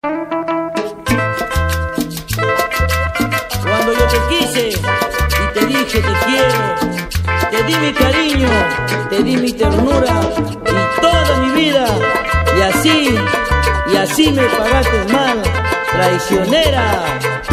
Cuando yo te quise y te dije te quiero, te di mi cariño, te di mi ternura y toda mi vida, y así me pagaste mal, traicionera.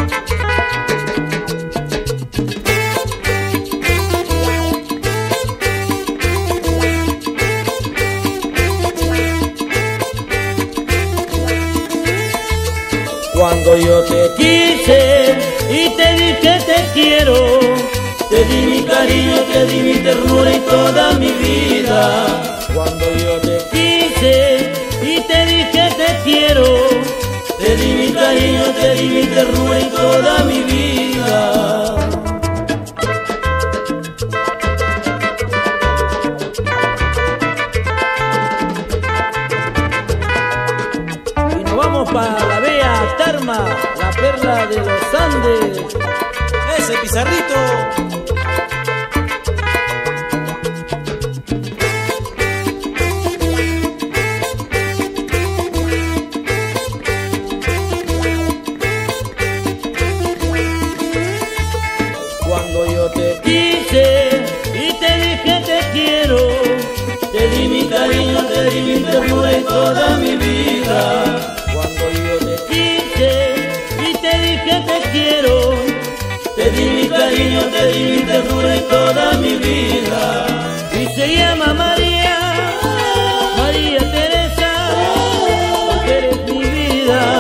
Cuando yo te quise y te dije te quiero, te di mi cariño, te di mi ternura y toda mi vida. Cuando yo te quise y te dije te quiero, te di mi cariño, te di mi ternura y toda mi vida. Y nos vamos para la Bella Tarma, la perla de los Andes. ¡Ese Pizarrito! Cuando yo te quise y te dije te quiero, te di mi cariño, te di mi ternura y toda mi vida. Cuando yo te quise y te dije te quiero, te di mi cariño, te di mi ternura y toda mi vida. Y se llama María, María Teresa, porque eres mi vida.